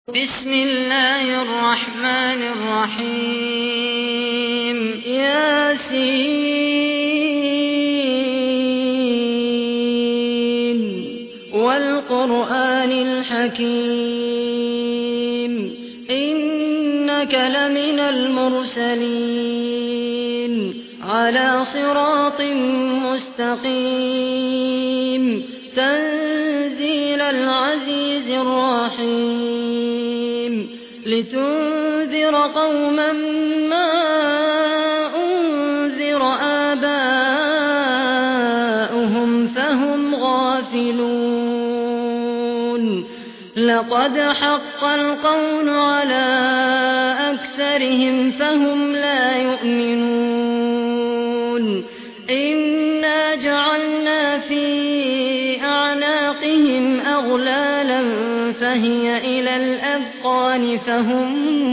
بسم الله الرحمن الرحيم ياسين والقرآن الحكيم إنك لمن المرسلين على صراط مستقيم تنزيل العزيز الرحيم لتنذر قوما ما أنذر آباؤهم فهم غافلون لقد حق القول على أكثرهم فهم لا يؤمنون إنا جعلنا في أعناقهم أغلالا فهي إلى الأذقان فهم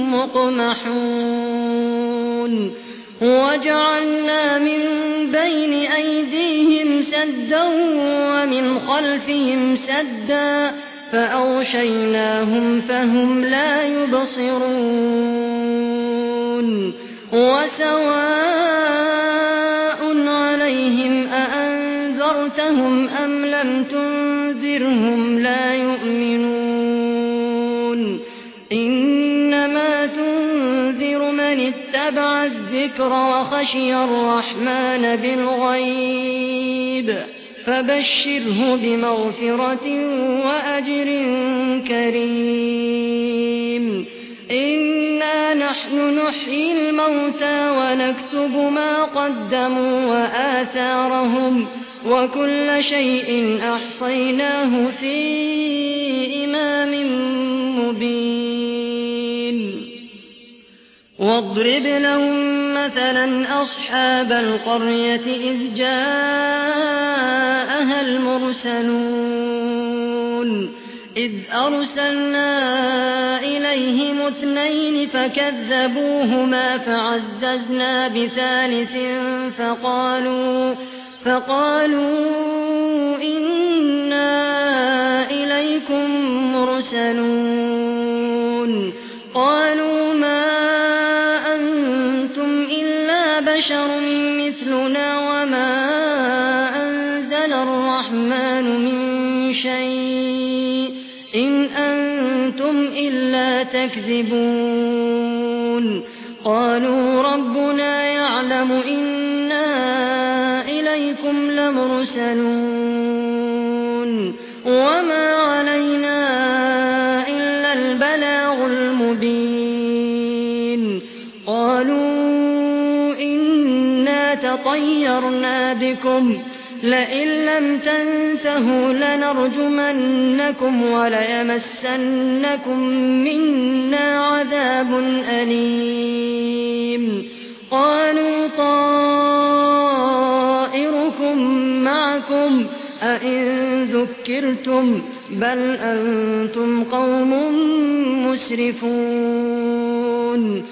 مقمحون وجعلنا من بين أيديهم سدا ومن خلفهم سدا فأغشيناهم فهم لا يبصرون وسواء عليهم أأنذرتهم أم لم تنذرهم لا يؤمنون إنما تنذر من اتبع الذكر وخشي الرحمن بالغيب فبشره بمغفرة وأجر كريم إنا نحن نحيي الموتى ونكتب ما قدموا وآثارهم وكل شيء أحصيناه في إمام مبين واضرب لهم مثلا أصحاب القرية إذ جاءها المرسلون إذ أرسلنا إليهم 2 فكذبوهما فعززنا بثالث فقالوا إنا إليكم مرسلون قالوا ما أنتم إلا بشر مثلنا وما أنزل الرحمن من شيء إن أنتم إلا تكذبون قالوا ربنا يعلم إنا إليكم لمرسلون وما علينا إلا البلاغ المبين قالوا إنا تطيرنا بكم لئن لم تنتهوا لنرجمنكم وليمسنكم منا عذاب أليم قالوا طائركم معكم أئن ذكرتم بل أنتم قوم مسرفون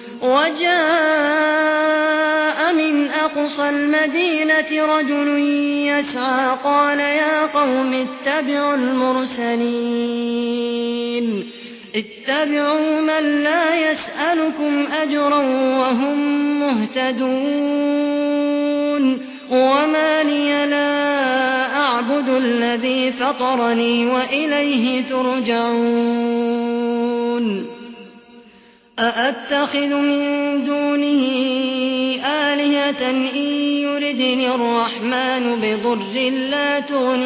وجاء من أقصى المدينة رجل يسعى قال يا قوم اتبعوا المرسلين اتبعوا من لا يسألكم أجرا وهم مهتدون وما لي لا أعبد الذي فطرني وإليه ترجعون أأتخذ من دونه آلهة إن يردني الرحمن بضر لا تغن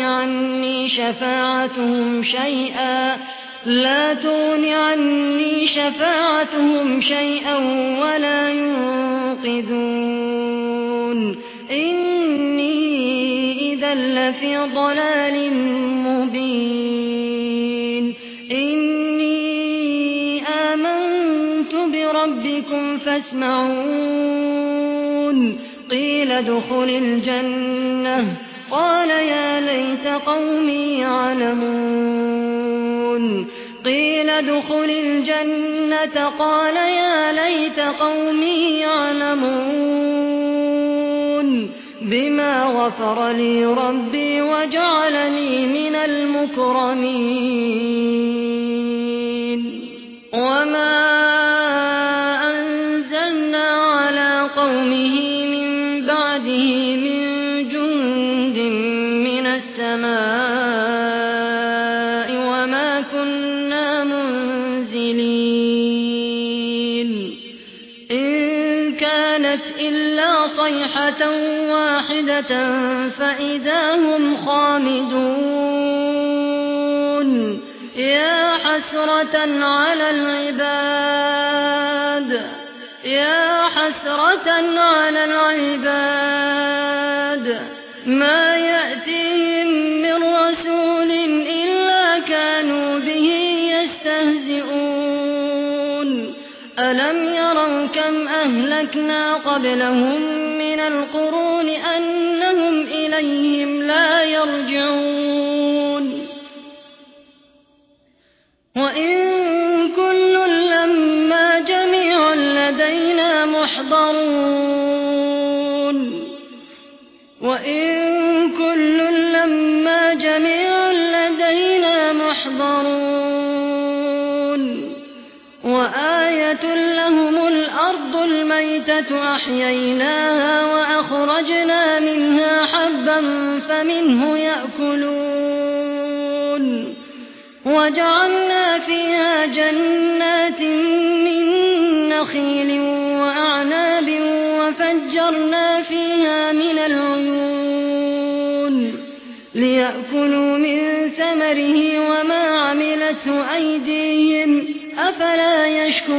عني شفاعتهم شيئا ولا ينقذون إني إذا لفي ضلال مبين إني آمنت بربكم فاسمعون قيل ادخل الجنة قال يا ليت قومي يعلمون قيل ادخل الجنة قال يا ليت قومي يعلمون بما غفر لي ربي وجعلني من المكرمين وما أنزلنا على قومه من بعده من جند من السماء وما كنا منزلين إن كانت إلا صيحة واحدة فإذا هم خامدون يا حسرة على العباد ما يأتيهم من رسول إلا كانوا به يستهزئون ألم يروا كم أهلكنا قبلهم من القرون أنهم إليهم لا يرجعون وإن كل لما جميع لدينا محضرون وآية لهم الأرض الميتة أحييناها وأخرجنا منها حبا فمنه يأكلون وجعلنا فيها جنات من نخيل وأعناب وفجرنا فيها من العيون ليأكلوا من ثمره وما عملته أيديهم أفلا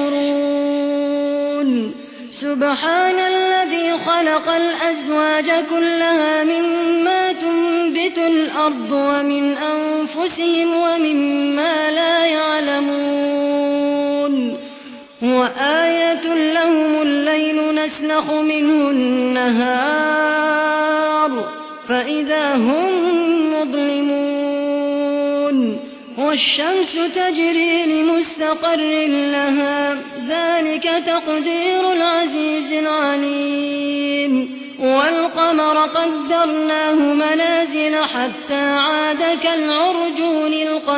يشكرون سبحان الذي خلق الأزواج كلها مما تنبت الأرض ومن أنفسهم ومما لا يعلمون وآية لهم الليل نسلخ منه النهار فإذا هم مظلمون والشمس تجري لمستقر لها ذلك تقدير العزيز العليم والقمر قدرناه منازل حتى عاد كالعرجون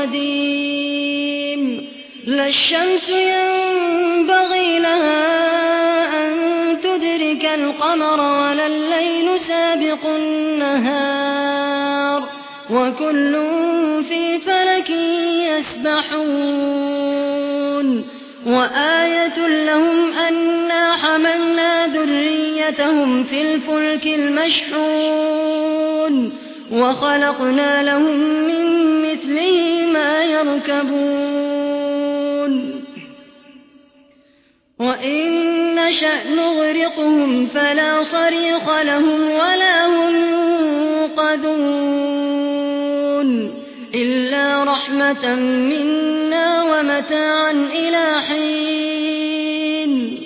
القديم لا الشمس ينبغي لها أن تدرك القمر ولا الليل سابق النهار وكل في فلك يسبحون وآية لهم أنا حملنا ذريتهم في الفلك المشحون وخلقنا لهم من مثله ما يركبون وإن نشأ نغرقهم فلا صريخ لهم ولا هم ينقذون إلا رحمة منا ومتاعا إلى حين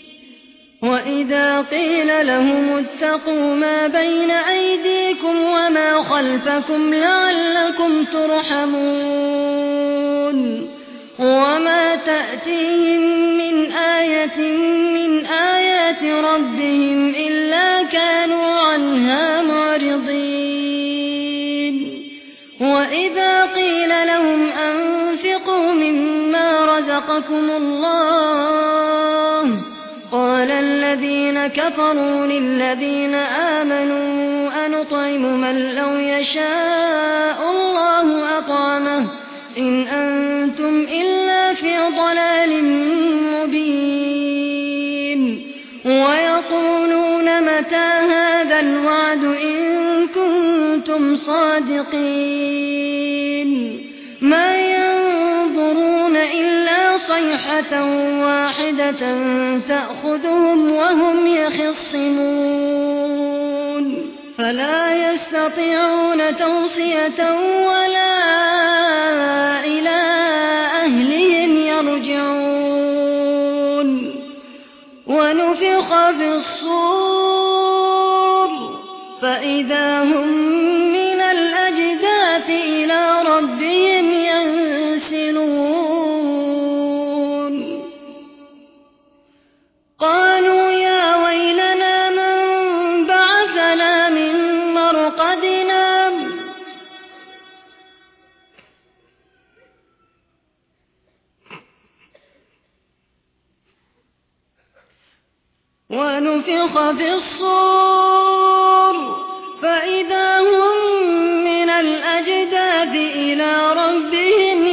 وإذا قيل لهم اتقوا ما بين أيديكم وما خلفكم لعلكم ترحمون وما تأتيهم من آية من آيات ربهم إلا كانوا عنها معرضين وإذا قيل لهم أنفقوا مما رزقكم الله قال الذين كفروا للذين آمنوا أنطعم من لو يشاء الله أطعمه إن أنتم إلا في ضلال مبين ويقولون متى هذا الوعد إن كنتم صادقين ما ينظرون إلا صيحة واحدة تأخذهم وهم يخصمون فلا يستطيعون توصية ولا إلى أهلهم يرجعون ونفخ في الصور فإذا هم من الأجداث إلى ربهم ينسلون قالوا يا ويلنا من بعثنا من مرقدنا ونفخ في الصور فإذا هم من الأجداث إلى ربهم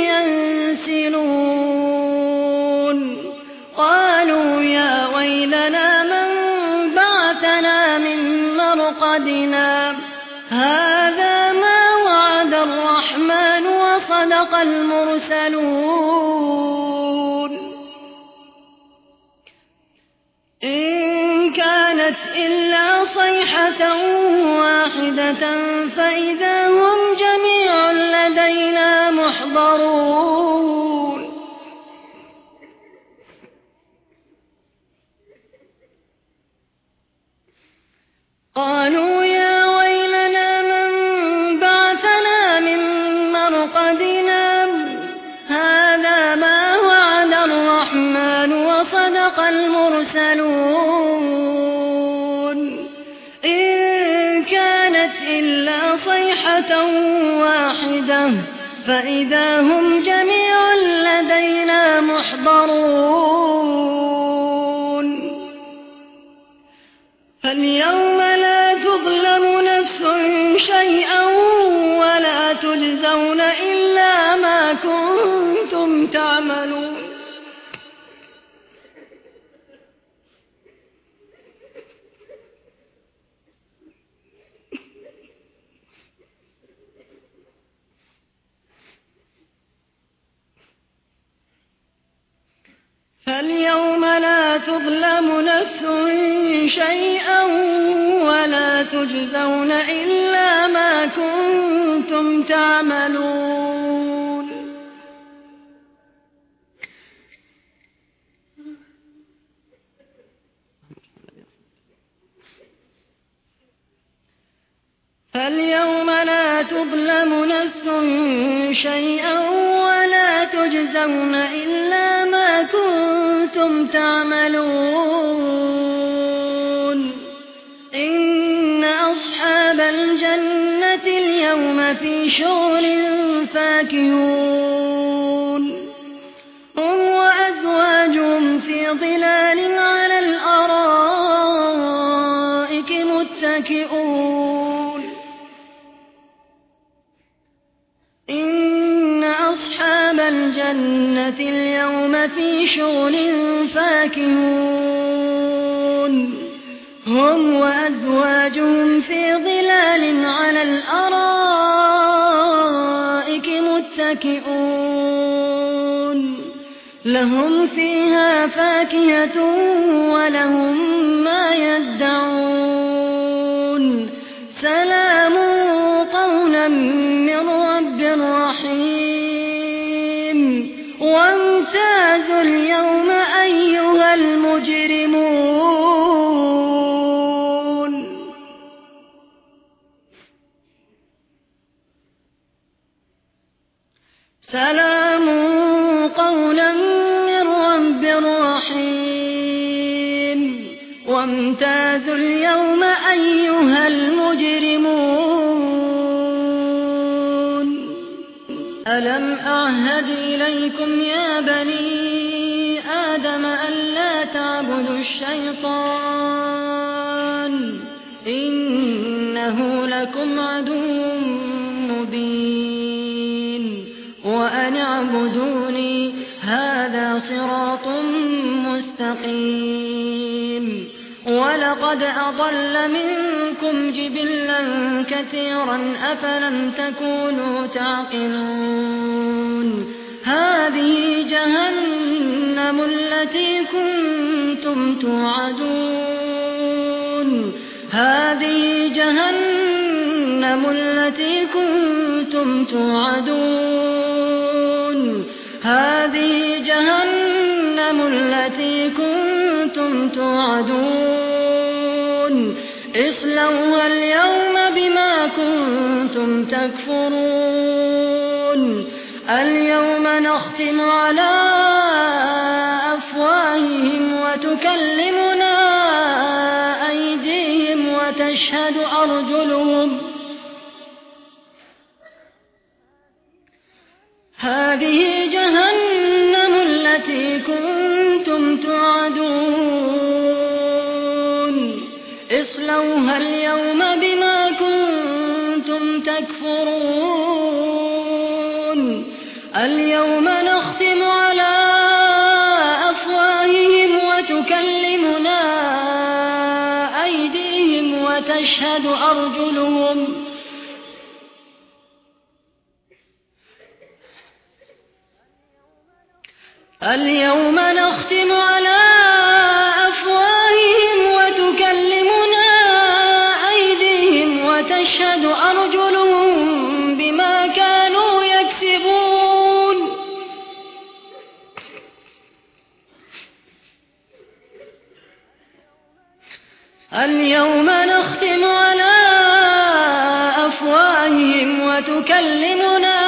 ينسلون قالوا يا ويلنا من بعثنا من مرقدنا هذا ما وعد الرحمن وصدق المرسلون إن كانت إلا صيحة واحدة فإذا هم جميع لدينا محضرون قالوا يا ويلنا من بعثنا من مرقدنا هذا ما وعد الرحمن وصدق المرسلون إن كانت إلا صيحة واحدة فإذا هم جميع لدينا محضرون فاليوم لا تظلم نفس شيئا ولا تجزون إلا ما كنتم تعملون فاليوم لا تظلم نفس شيئا ولا تجزون إلا ما كنتم تعملون فاليوم لا تظلم نفس شيئا ولا تجزون إلا ما كنتم تعملون إن أصحاب الجنة اليوم في شغل فاكهون هم وأزواجهم في ظلال على الأرائك متكئون إن أصحاب الجنة اليوم في شغل فاكهون هم وأزواجهم في ظلال على الأرائك متكئون لهم فيها فاكهة ولهم ما يدعون سلام قولا من رب رحيم وامتازوا اليوم أيها المجرمون سلام قولا من رب رحيم وامتازوا اليوم أيها المجرمون ألم أعهد إليكم يا بني آدم ألا تعبدوا الشيطان إنه لكم عدو مبين وأن اعبدوني هذا صراط مستقيم ولقد أضل منكم جبلا كثيرا أفلم تكونوا تعقلون هذه جهنم التي كنتم توعدون هذه جهنم التي كنتم توعدون هذه جهنم التي كنتم توعدون اصلوها اليوم بما كنتم تكفرون اليوم نختم على أفواههم وتكلمنا أيديهم وتشهد أرجلهم هذه جهنم التي كنتم توعدون اصْلَوْهَا الْيَوْمَ بِمَا كُنتُمْ تَكْفُرُونَ الْيَوْمَ نَخْتِمُ عَلَى أَفْوَاهِهِمْ وَتُكَلِّمُنَا أَيْدِيهِمْ وَتَشْهَدُ أَرْجُلُهُمْ اليوم نختم على أفواههم وتكلمنا أيديهم وتشهد أرجلهم بما كانوا يكسبون اليوم نختم على أفواههم وتكلمنا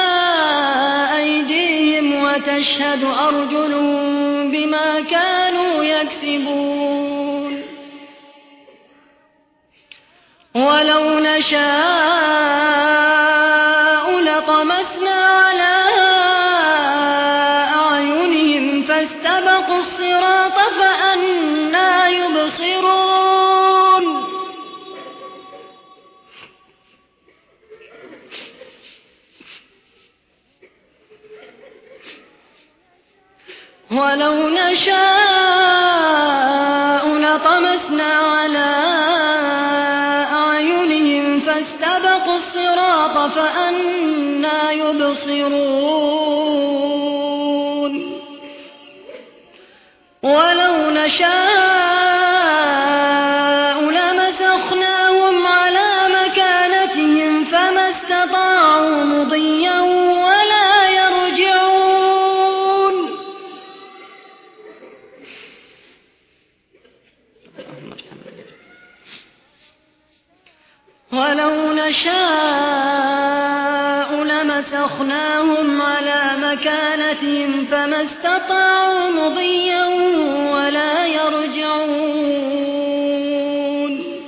أيديهم وتشهد أرجلهم بما كانوا يكسبون ولو نشاء لطمسنا على أعينهم فاستبقوا الصراط فأنى يبصرون ولو نشاء لطمسنا على أعينهم فاستبقوا الصراط فأنى يبصرون ولو نشاء لمسخناهم على مكانتهم فما استطاعوا مضيا ولا يرجعون ولو نشاء لمسخناهم على مكانتهم فما استطاعوا مضيا ولا يرجعون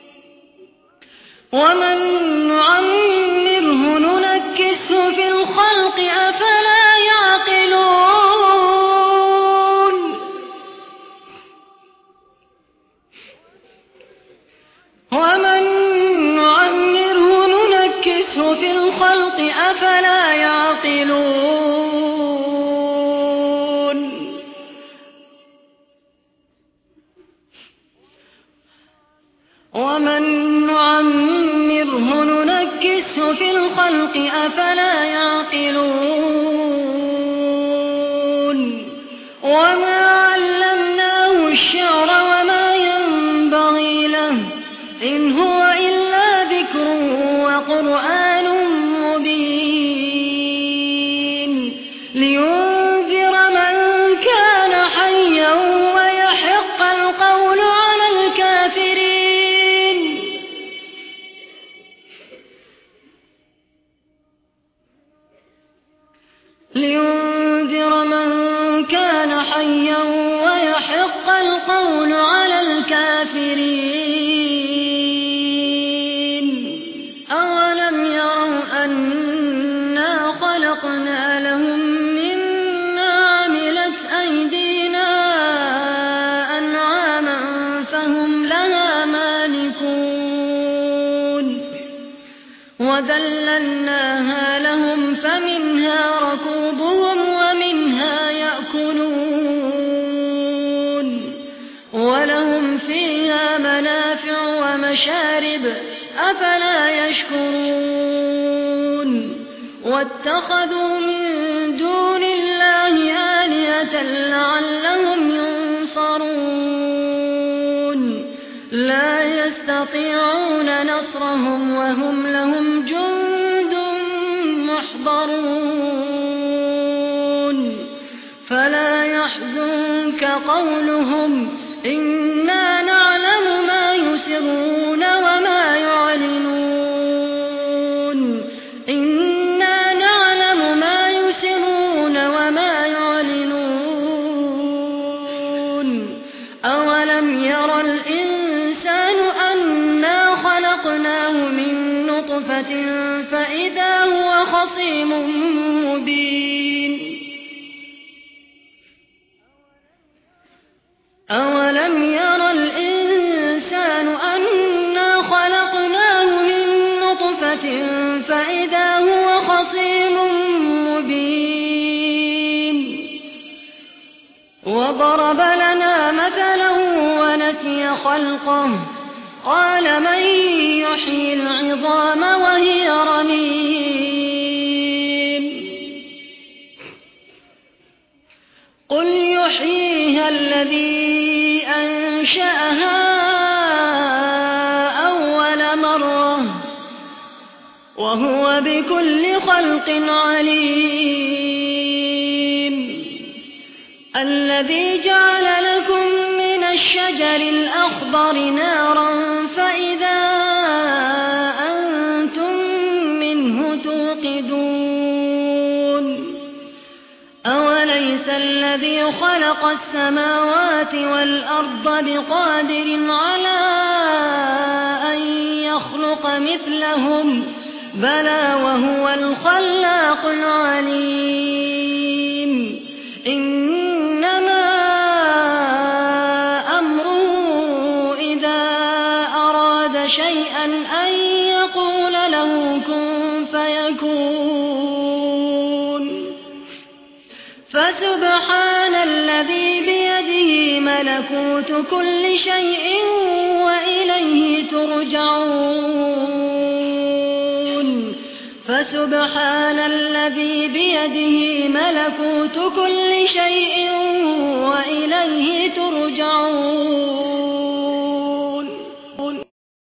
ومن نعمره ننكسه في الخلق أفلا يعقلون ومن نعمره ننكسه في الخلق أفلا يعقلون ومن نعمره ننكسه في الخلق أفلا يعقلون وما علمناه الشعر وما ينبغي له إن هو إلا ذكر وقرآن مبين لينذر من كان حيا ويحق القول على الكافرين لينذر من كان حيا ويحق القول على الكافرين أولم يروا أنا خلقنا لهم مما عملت أيدينا أنعاما فهم لها مالكون وذللناها لهم فمنها ركوبهم ومنها يأكلون ولهم فيها منافع ومشارب أفلا يشكرون واتخذوا من دون الله آلهة لعلهم ينصرون لا يستطيعون نصرهم وهم لهم جند محضرون فلا يحزنك قولهم إنا نعلم ما يسرون وما يعلنون إنا نعلم ما يسرون وما يعلنون أولم ير الإنسان أنا خلقناه من نطفة فإذا هو خصيم مبين أولم ير الإنسان أنا وضرب لنا مثلا ونسي خلقه قال من يحيي العظام وهي رميم قل يحييها الذي أنشأها أول مرة وهو بكل خلق عليم الذي جعل لكم من الشجر الأخضر نارا فإذا أنتم منه توقدون أوليس الذي خلق السماوات والأرض بقادر على أن يخلق مثلهم بلى وهو الخلاق العليم إنما أمره إذا أراد شيئا أن يقول له كن فيكون فسبحان الذي بيده ملكوت كل شيء وإليه ترجعون فسبحان الذي بيده ملكوت كل شيء وإليه ترجعون